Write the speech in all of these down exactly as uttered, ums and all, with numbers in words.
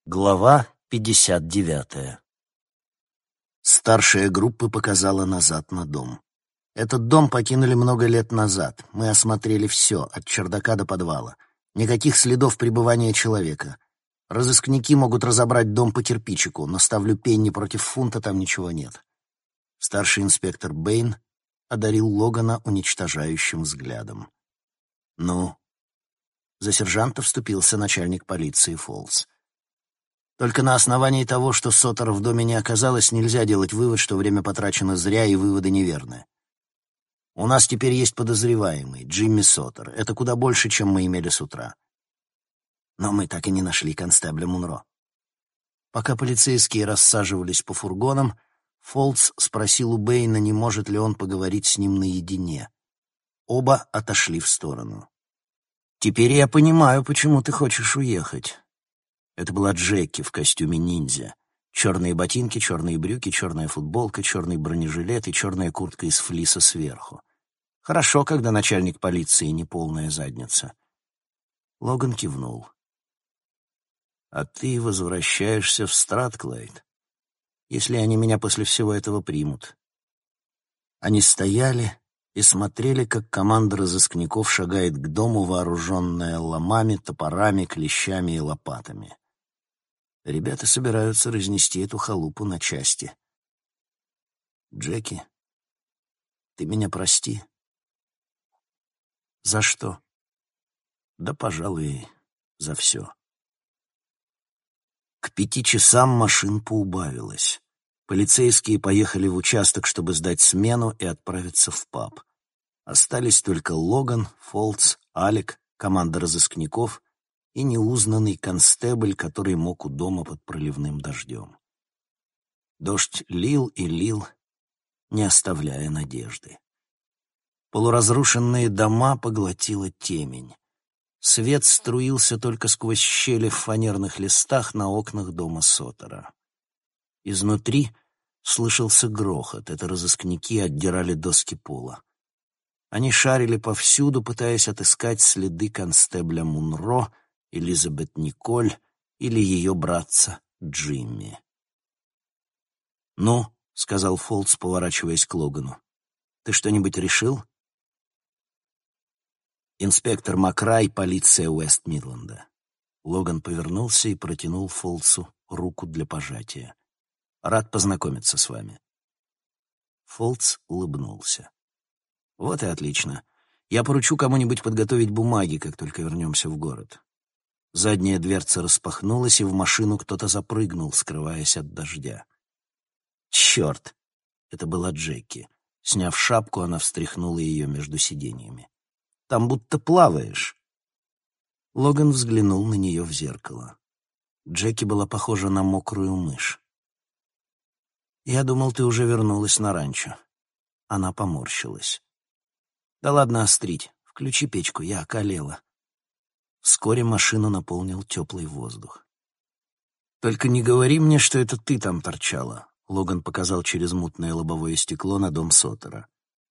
Глава пятьдесят девятая. Старшая группа показала назад на дом. Этот дом покинули много лет назад. Мы осмотрели все, от чердака до подвала. Никаких следов пребывания человека. Разыскники могут разобрать дом по кирпичику, но ставлю пенни против фунта, там ничего нет. Старший инспектор Бэйн одарил Логана уничтожающим взглядом. «Ну?» За сержанта вступился начальник полиции Фолс. Только на основании того, что Соттера в доме не оказалось, нельзя делать вывод, что время потрачено зря и выводы неверны. У нас теперь есть подозреваемый, Джимми Соттер. Это куда больше, чем мы имели с утра. Но мы так и не нашли констебля Мунро. Пока полицейские рассаживались по фургонам, Фолс спросил у Бэйна, не может ли он поговорить с ним наедине. Оба отошли в сторону. «Теперь я понимаю, почему ты хочешь уехать». Это была Джеки в костюме ниндзя. Черные ботинки, черные брюки, черная футболка, черный бронежилет и черная куртка из флиса сверху. Хорошо, когда начальник полиции не полная задница. Логан кивнул. «А ты возвращаешься в Стратклайд, если они меня после всего этого примут». Они стояли и смотрели, как команда разыскников шагает к дому, вооруженная ломами, топорами, клещами и лопатами. Ребята собираются разнести эту халупу на части. «Джеки, ты меня прости». «За что?» «Да, пожалуй, за все». К пяти часам машин поубавилось. Полицейские поехали в участок, чтобы сдать смену и отправиться в паб. Остались только Логан, Фолс, Алек, команда разыскников и неузнанный констебль, который мог у дома под проливным дождем. Дождь лил и лил, не оставляя надежды. Полуразрушенные дома поглотила темень. Свет струился только сквозь щели в фанерных листах на окнах дома Соттера. Изнутри слышался грохот, это разыскники отдирали доски пола. Они шарили повсюду, пытаясь отыскать следы констебля Мунро, Элизабет Николь или ее братца Джимми. «Ну», — сказал Фолс, поворачиваясь к Логану, — «ты что-нибудь решил?» «Инспектор Макрай, полиция Уэст-Мидленда». Логан повернулся и протянул Фолсу руку для пожатия. «Рад познакомиться с вами». Фолс улыбнулся. «Вот и отлично. Я поручу кому-нибудь подготовить бумаги, как только вернемся в город». Задняя дверца распахнулась, и в машину кто-то запрыгнул, скрываясь от дождя. «Черт!» — это была Джеки. Сняв шапку, она встряхнула ее между сиденьями. «Там будто плаваешь». Логан взглянул на нее в зеркало. Джеки была похожа на мокрую мышь. «Я думал, ты уже вернулась на ранчо». Она поморщилась. «Да ладно острить. Включи печку, я околела». Вскоре машину наполнил теплый воздух. «Только не говори мне, что это ты там торчала», — Логан показал через мутное лобовое стекло на дом Соттера.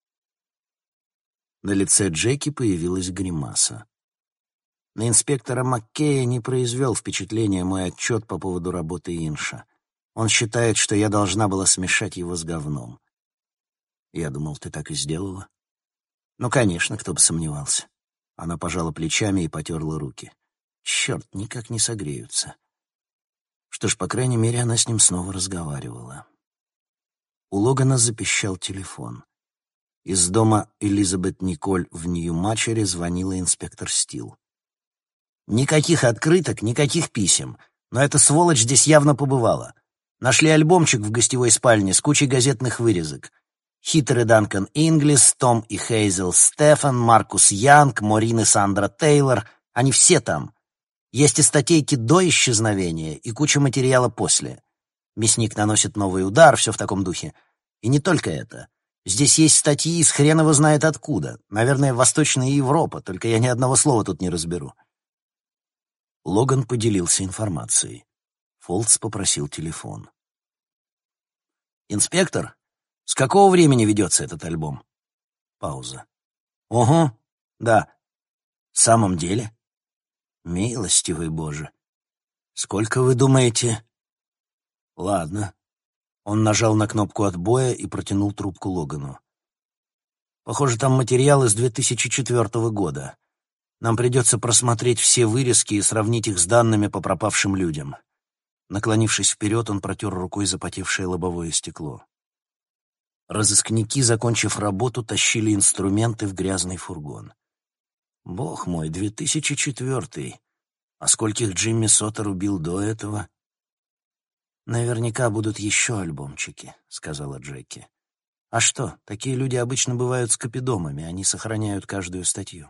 На лице Джеки появилась гримаса. На инспектора Маккея не произвел впечатления мой отчет по поводу работы Инша. Он считает, что я должна была смешать его с говном. Я думал, ты так и сделала. Ну, конечно, кто бы сомневался. Она пожала плечами и потерла руки. Черт, никак не согреются. Что ж, по крайней мере, она с ним снова разговаривала. У Логана запищал телефон. Из дома Элизабет Николь в Нью-Мачере звонила инспектор Стил. «Никаких открыток, никаких писем. Но эта сволочь здесь явно побывала. Нашли альбомчик в гостевой спальне с кучей газетных вырезок. Хитер и Данкан Инглис, Том и Хейзел Стефан, Маркус Янг, Морин и Сандра Тейлор. Они все там. Есть и статейки до исчезновения, и куча материала после. Мясник наносит новый удар, все в таком духе. И не только это. Здесь есть статьи из хрен его знает откуда. Наверное, Восточная Европа, только я ни одного слова тут не разберу». Логан поделился информацией. Фолс попросил телефон. «Инспектор, с какого времени ведется этот альбом?» Пауза. «Ого, да. В самом деле? Милостивый Боже. «Сколько вы думаете?» «Ладно». Он нажал на кнопку отбоя и протянул трубку Логану. «Похоже, там материалы с две тысячи четвёртого года. Нам придется просмотреть все вырезки и сравнить их с данными по пропавшим людям». Наклонившись вперед, он протер рукой запотевшее лобовое стекло. Разыскники, закончив работу, тащили инструменты в грязный фургон. «Бог мой, две тысячи четвёртый. А скольких Джимми Соттер убил до этого?» «Наверняка будут еще альбомчики», — сказала Джеки. «А что, такие люди обычно бывают скопидомами, они сохраняют каждую статью».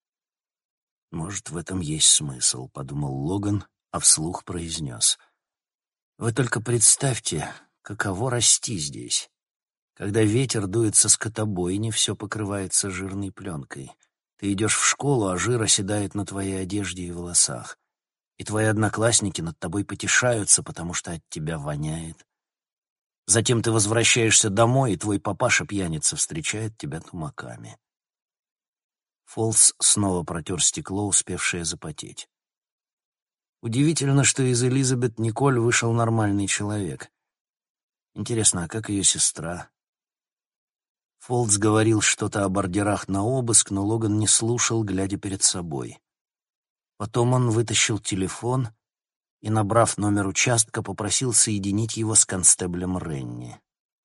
«Может, в этом есть смысл», — подумал Логан, а вслух произнес. «Вы только представьте, каково расти здесь. Когда ветер дует со скотобойни, все покрывается жирной пленкой. Ты идешь в школу, а жир оседает на твоей одежде и волосах. И твои одноклассники над тобой потешаются, потому что от тебя воняет. Затем ты возвращаешься домой, и твой папаша-пьяница встречает тебя тумаками». Фолс снова протер стекло, успевшее запотеть. Удивительно, что из Элизабет Николь вышел нормальный человек. Интересно, а как ее сестра? Фолс говорил что-то о ордерах на обыск, но Логан не слушал, глядя перед собой. Потом он вытащил телефон и, набрав номер участка, попросил соединить его с констеблем Ренни.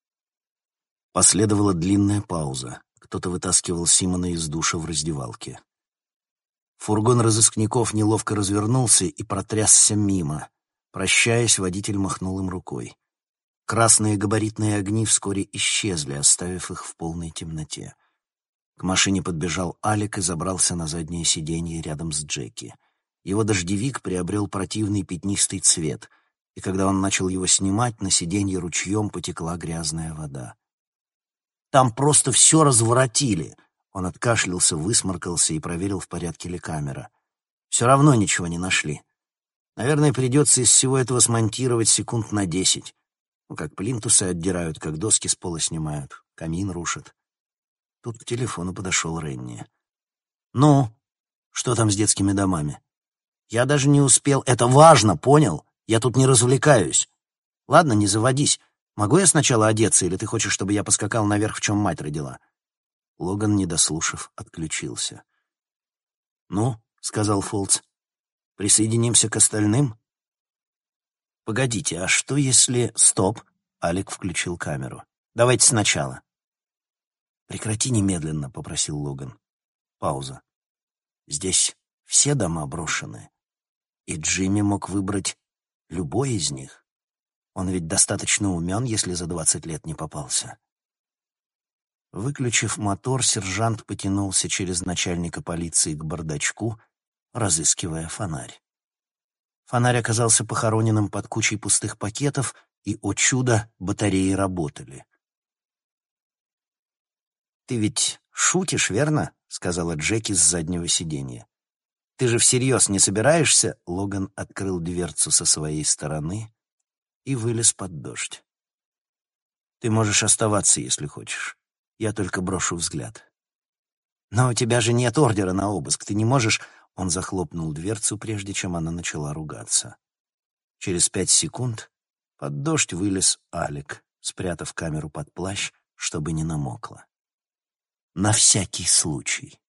Последовала длинная пауза. Кто-то вытаскивал Симона из душа в раздевалке. Фургон разыскников неловко развернулся и протрясся мимо. Прощаясь, водитель махнул им рукой. Красные габаритные огни вскоре исчезли, оставив их в полной темноте. К машине подбежал Алек и забрался на заднее сиденье рядом с Джеки. Его дождевик приобрел противный пятнистый цвет, и когда он начал его снимать, на сиденье ручьем потекла грязная вода. «Там просто все разворотили!» Он откашлялся, высморкался и проверил, в порядке ли камера. «Все равно ничего не нашли. Наверное, придется из всего этого смонтировать секунд на десять. Ну, как плинтусы отдирают, как доски с пола снимают, камин рушат». Тут к телефону подошел Ренни. «Ну, что там с детскими домами?» «Я даже не успел. Это важно, понял? Я тут не развлекаюсь. Ладно, не заводись. Могу я сначала одеться, или ты хочешь, чтобы я поскакал наверх, в чем мать родила?» Логан, не дослушав, отключился. «Ну», — сказал Фолс, — «присоединимся к остальным?» «Погодите, а что если...» «Стоп!» — Алек включил камеру. «Давайте сначала». «Прекрати немедленно», — попросил Логан. Пауза. «Здесь все дома брошены, и Джимми мог выбрать любой из них. Он ведь достаточно умен, если за двадцать лет не попался». Выключив мотор, сержант потянулся через начальника полиции к бардачку, разыскивая фонарь. Фонарь оказался похороненным под кучей пустых пакетов, и, о чудо, батареи работали. «Ты ведь шутишь, верно?» — сказала Джеки с заднего сиденья. «Ты же всерьез не собираешься?» Логан открыл дверцу со своей стороны и вылез под дождь. «Ты можешь оставаться, если хочешь. Я только брошу взгляд». «Но у тебя же нет ордера на обыск, ты не можешь...» Он захлопнул дверцу, прежде чем она начала ругаться. Через пять секунд под дождь вылез Алек, спрятав камеру под плащ, чтобы не намокла. На всякий случай.